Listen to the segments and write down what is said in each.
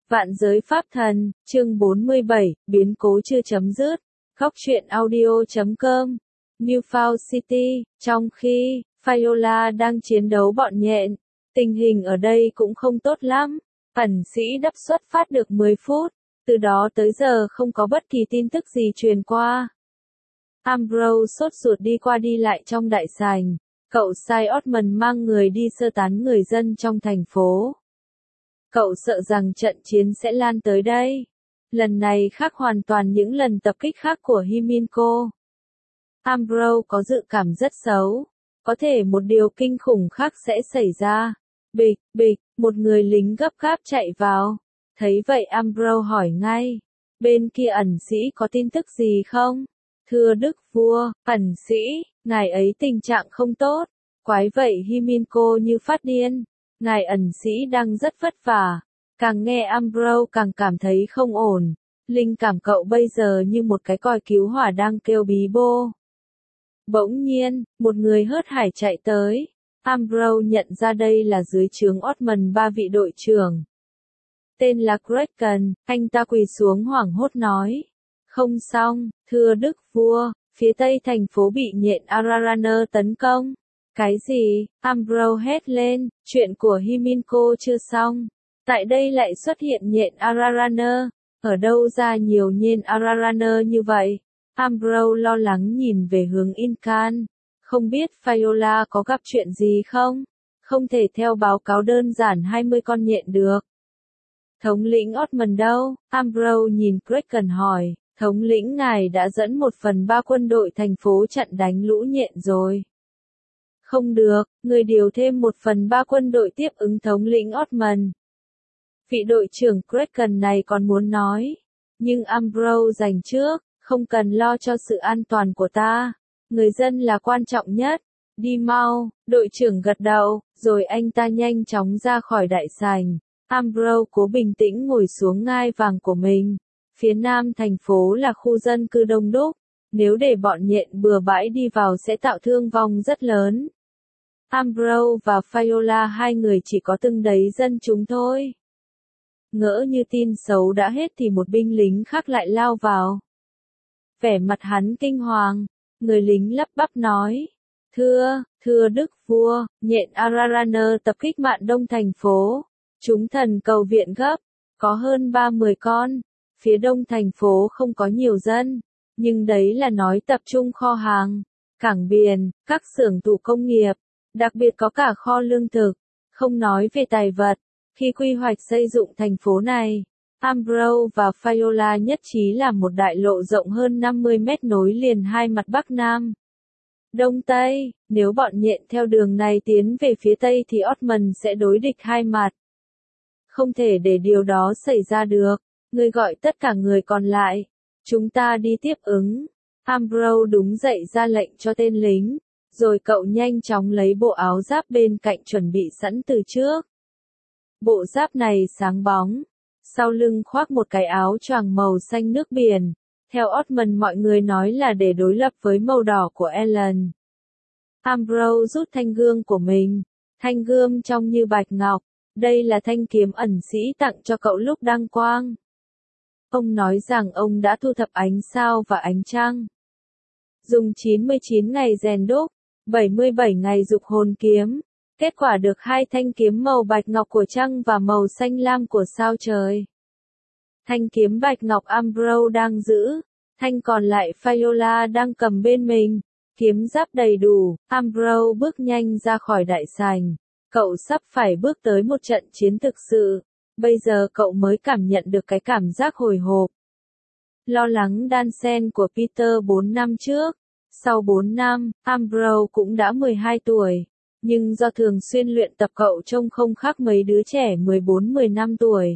Vạn giới pháp thần, chương 47, biến cố chưa chấm dứt. Góc truyện audio.com. Newfound City, trong khi Viola đang chiến đấu bọn nhện, tình hình ở đây cũng không tốt lắm. Ẩn sĩ đắp xuất phát được 10 phút, từ đó tới giờ không có bất kỳ tin tức gì truyền qua. Ambrose sốt ruột đi qua đi lại trong đại sảnh, cậu sai Osmond mang người đi sơ tán người dân trong thành phố. Cậu sợ rằng trận chiến sẽ lan tới đây. Lần này khác hoàn toàn những lần tập kích khác của Himiko. Ambrose có dự cảm rất xấu. Có thể một điều kinh khủng khác sẽ xảy ra. Bịch, bịch, một người lính gấp gáp chạy vào. Thấy vậy Ambrose hỏi ngay. Bên kia ẩn sĩ có tin tức gì không? Thưa Đức Vua, ẩn sĩ, ngài ấy tình trạng không tốt. Quái vậy Himiko như phát điên. Ngài ẩn sĩ đang rất vất vả. Càng nghe Ambrose càng cảm thấy không ổn. Linh cảm cậu bây giờ như một cái còi cứu hỏa đang kêu bí bô. Bỗng nhiên, một người hớt hải chạy tới. Ambrose nhận ra đây là dưới trướng Osmond ba vị đội trưởng. Tên là Kraken, anh ta quỳ xuống hoảng hốt nói. Không xong, thưa Đức Vua, phía tây thành phố bị nhện Araraner tấn công. Cái gì? Ambrose hét lên, chuyện của Himiko chưa xong. Tại đây lại xuất hiện nhện Araraner. Ở đâu ra nhiều nhện Araraner như vậy? Ambrose lo lắng nhìn về hướng Incan. Không biết Viola có gặp chuyện gì không? Không thể theo báo cáo đơn giản 20 con nhện được. Thống lĩnh Osmond đâu? Ambrose nhìn Kraken hỏi. Thống lĩnh ngài đã dẫn 1/3 quân đội thành phố chặn đánh lũ nhện rồi. Không được, người điều thêm 1/3 quân đội tiếp ứng thống lĩnh Osmond. Vị đội trưởng Kraken này còn muốn nói. Nhưng Ambrose giành trước, không cần lo cho sự an toàn của ta. Người dân là quan trọng nhất. Đi mau, đội trưởng gật đầu, rồi anh ta nhanh chóng ra khỏi đại sảnh. Ambrose cố bình tĩnh ngồi xuống ngai vàng của mình. Phía nam thành phố là khu dân cư đông đúc. Nếu để bọn nhện bừa bãi đi vào sẽ tạo thương vong rất lớn. Ambrose và Viola hai người chỉ có từng đấy dân chúng thôi. Ngỡ như tin xấu đã hết thì một binh lính khác lại lao vào. Vẻ mặt hắn kinh hoàng, người lính lắp bắp nói. Thưa Đức Vua, nhện Araraner tập kích mạn đông thành phố. Chúng thần cầu viện gấp, có hơn 30 con. Phía đông thành phố không có nhiều dân, nhưng đấy là nói tập trung kho hàng, cảng biển, các xưởng thủ công nghiệp, đặc biệt có cả kho lương thực, không nói về tài vật. Khi quy hoạch xây dựng thành phố này, Ambrose và Viola nhất trí làm một đại lộ rộng hơn 50 mét nối liền hai mặt Bắc Nam. Đông Tây, nếu bọn nhện theo đường này tiến về phía Tây thì Osmond sẽ đối địch hai mặt. Không thể để điều đó xảy ra được. Ngươi gọi tất cả người còn lại. Chúng ta đi tiếp ứng. Ambrose đứng dậy ra lệnh cho tên lính. Rồi cậu nhanh chóng lấy bộ áo giáp bên cạnh chuẩn bị sẵn từ trước. Bộ giáp này sáng bóng. Sau lưng khoác một cái áo choàng màu xanh nước biển. Theo Osmond mọi người nói là để đối lập với màu đỏ của Ellen. Ambrose rút thanh gươm của mình. Thanh gươm trông như bạch ngọc. Đây là thanh kiếm ẩn sĩ tặng cho cậu lúc đăng quang. Ông nói rằng ông đã thu thập ánh sao và ánh trăng. Dùng 99 ngày rèn đúc, 77 ngày dục hồn kiếm. Kết quả được hai thanh kiếm màu bạch ngọc của trăng và màu xanh lam của sao trời. Thanh kiếm bạch ngọc Ambrose đang giữ, thanh còn lại Viola đang cầm bên mình. Kiếm giáp đầy đủ, Ambrose bước nhanh ra khỏi đại sảnh. Cậu sắp phải bước tới một trận chiến thực sự. Bây giờ cậu mới cảm nhận được cái cảm giác hồi hộp. Lo lắng đan xen của Peter 4 năm trước. Sau 4 năm, Ambrose cũng đã 12 tuổi. Nhưng do thường xuyên luyện tập cậu trông không khác mấy đứa trẻ 14-15 tuổi.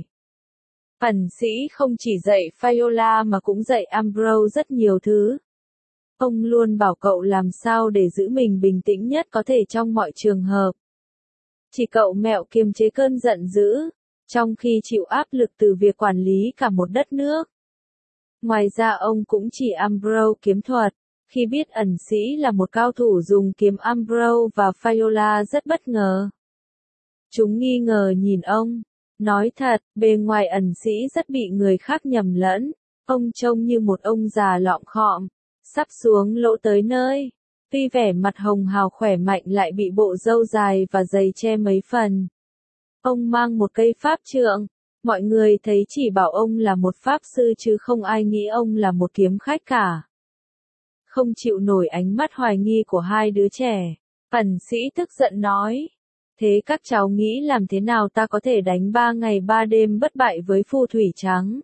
Ẩn sĩ không chỉ dạy Viola mà cũng dạy Ambrose rất nhiều thứ. Ông luôn bảo cậu làm sao để giữ mình bình tĩnh nhất có thể trong mọi trường hợp. Chỉ cậu mẹo kiềm chế cơn giận dữ, trong khi chịu áp lực từ việc quản lý cả một đất nước. Ngoài ra ông cũng chỉ Ambrose kiếm thuật. Khi biết ẩn sĩ là một cao thủ dùng kiếm, Ambrose và Viola rất bất ngờ. Chúng nghi ngờ nhìn ông. Nói thật, bề ngoài ẩn sĩ rất bị người khác nhầm lẫn. Ông trông như một ông già lọm khọm, sắp xuống lỗ tới nơi. Tuy vẻ mặt hồng hào khỏe mạnh lại bị bộ râu dài và dày che mấy phần. Ông mang một cây pháp trượng. Mọi người thấy chỉ bảo ông là một pháp sư chứ không ai nghĩ ông là một kiếm khách cả. Không chịu nổi ánh mắt hoài nghi của hai đứa trẻ, ẩn sĩ tức giận nói. Thế các cháu nghĩ làm thế nào ta có thể đánh 3 ngày 3 đêm bất bại với phù thủy trắng?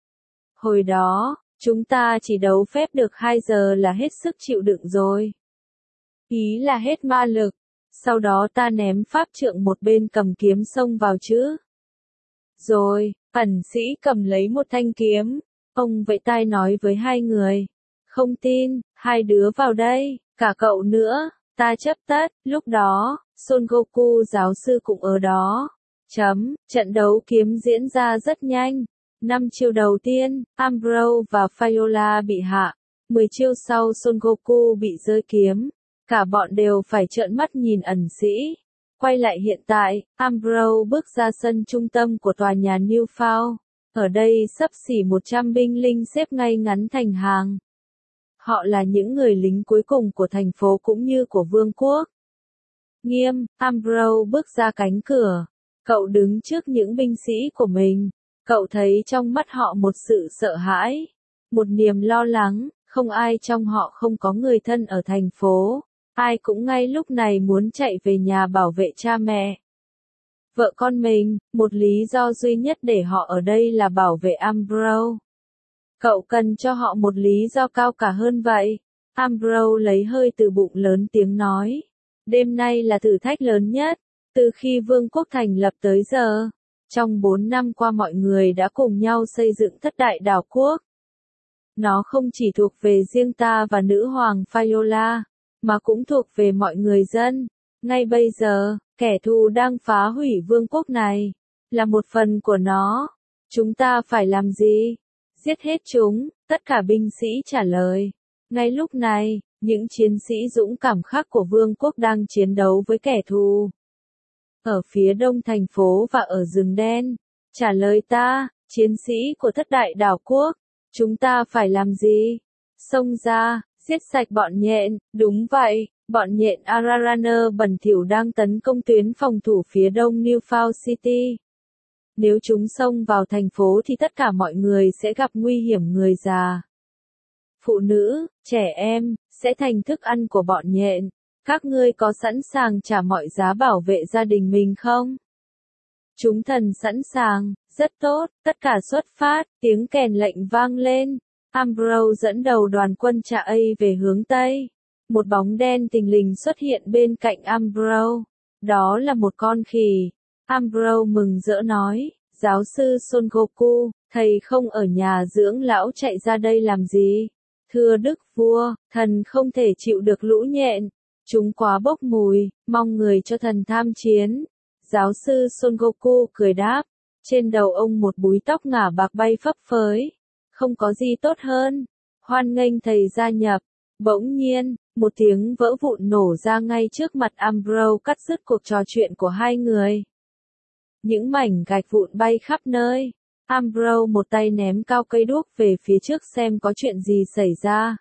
Hồi đó, chúng ta chỉ đấu phép được 2 giờ là hết sức chịu đựng rồi. Ý là hết ma lực. Sau đó ta ném pháp trượng một bên cầm kiếm xông vào chứ. Rồi, ẩn sĩ cầm lấy một thanh kiếm. Ông vẫy tay nói với hai người. Không tin, hai đứa vào đây, cả cậu nữa, ta chấp tất. Lúc đó, Son Goku giáo sư cũng ở đó. Trận đấu kiếm diễn ra rất nhanh. 5 chiêu đầu tiên, Ambrose và Viola bị hạ. 10 chiêu sau Son Goku bị rơi kiếm. Cả bọn đều phải trợn mắt nhìn ẩn sĩ. Quay lại hiện tại, Ambrose bước ra sân trung tâm của tòa nhà New Phao. Ở đây xấp xỉ 100 binh lính xếp ngay ngắn thành hàng. Họ là những người lính cuối cùng của thành phố cũng như của vương quốc. Nghiêm, Ambrose bước ra cánh cửa. Cậu đứng trước những binh sĩ của mình. Cậu thấy trong mắt họ một sự sợ hãi, một niềm lo lắng, không ai trong họ không có người thân ở thành phố. Ai cũng ngay lúc này muốn chạy về nhà bảo vệ cha mẹ, vợ con mình. Một lý do duy nhất để họ ở đây là bảo vệ Ambrose. Cậu cần cho họ một lý do cao cả hơn vậy. Ambrose lấy hơi từ bụng lớn tiếng nói. Đêm nay là thử thách lớn nhất, từ khi vương quốc thành lập tới giờ. Trong 4 năm qua mọi người đã cùng nhau xây dựng thất đại đảo quốc. Nó không chỉ thuộc về riêng ta và nữ hoàng Viola, mà cũng thuộc về mọi người dân. Ngay bây giờ, kẻ thù đang phá hủy vương quốc này, là một phần của nó. Chúng ta phải làm gì? Giết hết chúng, tất cả binh sĩ trả lời. Ngay lúc này, những chiến sĩ dũng cảm khác của vương quốc đang chiến đấu với kẻ thù. Ở phía đông thành phố và ở rừng đen. Trả lời ta, chiến sĩ của thất đại đảo quốc. Chúng ta phải làm gì? Xông ra, giết sạch bọn nhện. Đúng vậy, bọn nhện Araraner bẩn thỉu đang tấn công tuyến phòng thủ phía đông New Phao City. Nếu chúng xông vào thành phố thì tất cả mọi người sẽ gặp nguy hiểm. Người già, phụ nữ, trẻ em, sẽ thành thức ăn của bọn nhện. Các ngươi có sẵn sàng trả mọi giá bảo vệ gia đình mình không? Chúng thần sẵn sàng, rất tốt, tất cả xuất phát, tiếng kèn lệnh vang lên. Ambrose dẫn đầu đoàn quân Trạ A về hướng Tây. Một bóng đen thình lình xuất hiện bên cạnh Ambrose. Đó là một con khỉ. Ambrose mừng rỡ nói, giáo sư Son Goku, thầy không ở nhà dưỡng lão chạy ra đây làm gì? Thưa đức vua, thần không thể chịu được lũ nhện. Chúng quá bốc mùi, mong người cho thần tham chiến. Giáo sư Son Goku cười đáp. Trên đầu ông một búi tóc ngả bạc bay phấp phới. Không có gì tốt hơn. Hoan nghênh thầy gia nhập. Bỗng nhiên, một tiếng vỡ vụn nổ ra ngay trước mặt Ambrose cắt dứt cuộc trò chuyện của hai người. Những mảnh gạch vụn bay khắp nơi. Ambrose một tay ném cao cây đuốc về phía trước xem có chuyện gì xảy ra.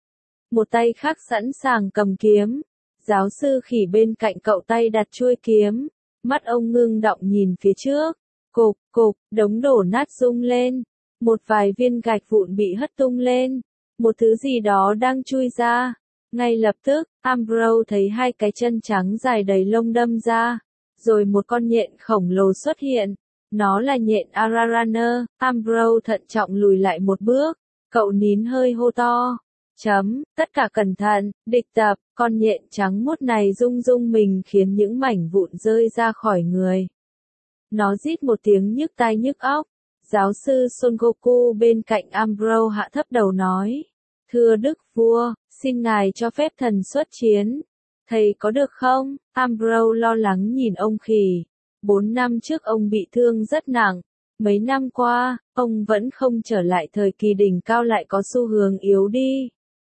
Một tay khác sẵn sàng cầm kiếm. Giáo sư khỉ bên cạnh cậu tay đặt chuôi kiếm. Mắt ông ngưng động nhìn phía trước. Cục, cục, đống đổ nát rung lên. Một vài viên gạch vụn bị hất tung lên. Một thứ gì đó đang chui ra. Ngay lập tức, Ambrose thấy hai cái chân trắng dài đầy lông đâm ra. Rồi một con nhện khổng lồ xuất hiện. Nó là nhện Araraner. Ambrose thận trọng lùi lại một bước. Cậu nín hơi hô to. Tất cả cẩn thận, địch tập. Con nhện trắng muốt này rung rung mình khiến những mảnh vụn rơi ra khỏi người. Nó rít một tiếng nhức tai nhức óc. Giáo sư Son Goku bên cạnh Ambrose hạ thấp đầu nói. Thưa đức vua, xin ngài cho phép thần xuất chiến. Thầy có được không? Ambrose lo lắng nhìn ông khỉ. 4 năm trước ông bị thương rất nặng. Mấy năm qua, ông vẫn không trở lại thời kỳ đỉnh cao lại có xu hướng yếu đi.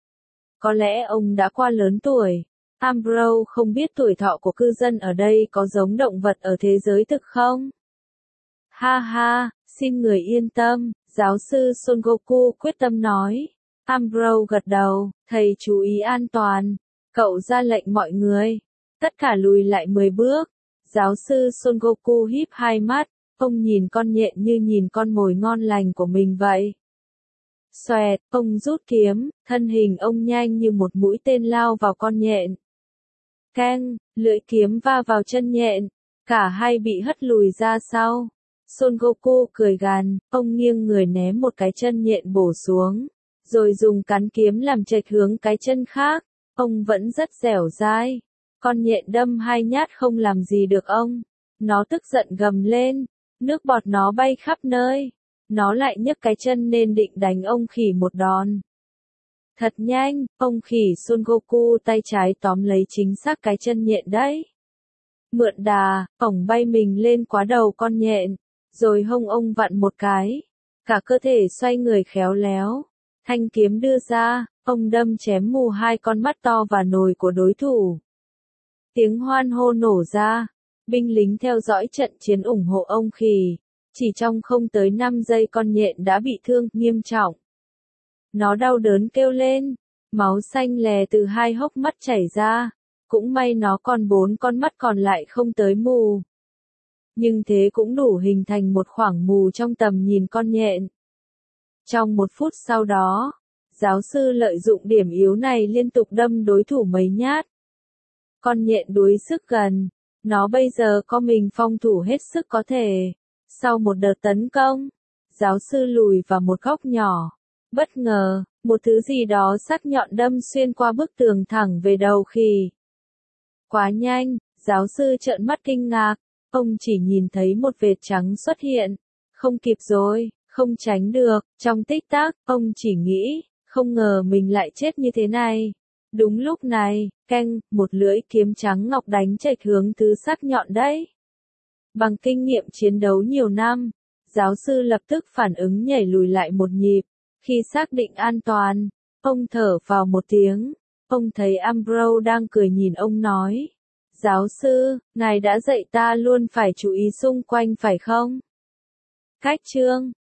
Có lẽ ông đã qua lớn tuổi. Ambrose không biết tuổi thọ của cư dân ở đây có giống động vật ở thế giới thực không? Ha ha, xin người yên tâm, giáo sư Son Goku quyết tâm nói. Ambrose gật đầu, thầy chú ý an toàn. Cậu ra lệnh mọi người. Tất cả lùi lại 10 bước. Giáo sư Son Goku híp hai mắt. Ông nhìn con nhện như nhìn con mồi ngon lành của mình vậy. Xoẹt, ông rút kiếm, thân hình ông nhanh như một mũi tên lao vào con nhện. Keng, lưỡi kiếm va vào chân nhện. Cả hai bị hất lùi ra sau. Son Goku cười gằn, ông nghiêng người ném một cái chân nhện bổ xuống. Rồi dùng cán kiếm làm chệch hướng cái chân khác. Ông vẫn rất dẻo dai. Con nhện đâm hai nhát không làm gì được ông. Nó tức giận gầm lên. Nước bọt nó bay khắp nơi. Nó lại nhấc cái chân nên định đánh ông khỉ một đòn. Thật nhanh, ông khỉ Son Goku tay trái tóm lấy chính xác cái chân nhện đấy. Mượn đà, ổng bay mình lên quá đầu con nhện. Rồi hông ông vặn một cái. Cả cơ thể xoay người khéo léo. Thanh kiếm đưa ra, ông đâm chém mù hai con mắt to và nồi của đối thủ. Tiếng hoan hô nổ ra. Binh lính theo dõi trận chiến ủng hộ ông khỉ. Chỉ trong không tới 5 giây con nhện đã bị thương nghiêm trọng. Nó đau đớn kêu lên. Máu xanh lè từ hai hốc mắt chảy ra. Cũng may nó còn 4 con mắt còn lại không tới mù. Nhưng thế cũng đủ hình thành một khoảng mù trong tầm nhìn con nhện. Trong 1 phút sau đó, giáo sư lợi dụng điểm yếu này liên tục đâm đối thủ mấy nhát. Con nhện đuối sức gần. Nó bây giờ có mình phòng thủ hết sức có thể. Sau một đợt tấn công, giáo sư lùi vào một góc nhỏ. Bất ngờ, một thứ gì đó sắc nhọn đâm xuyên qua bức tường thẳng về đầu khỉ. Quá nhanh, giáo sư trợn mắt kinh ngạc. Ông chỉ nhìn thấy một vệt trắng xuất hiện. Không kịp rồi, không tránh được. Trong tích tắc, ông chỉ nghĩ, không ngờ mình lại chết như thế này. Đúng lúc này, keng, một lưỡi kiếm trắng ngọc đánh chệch hướng thứ sắc nhọn đấy. Bằng kinh nghiệm chiến đấu nhiều năm, giáo sư lập tức phản ứng nhảy lùi lại một nhịp. Khi xác định an toàn, ông thở vào một tiếng. Ông thấy Ambrose đang cười nhìn ông nói. Giáo sư, ngài đã dạy ta luôn phải chú ý xung quanh phải không? Cách chương